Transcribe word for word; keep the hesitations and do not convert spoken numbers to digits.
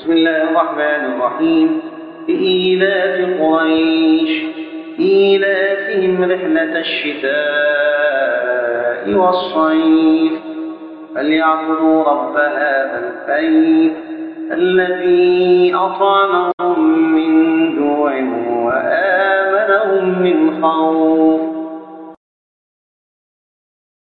بسم الله الرحمن الرحيم. لإيلاف قريش إيلافهم رحلة الشتاء والصيف فليعبدوا رب هذا البيت الذي أطعمهم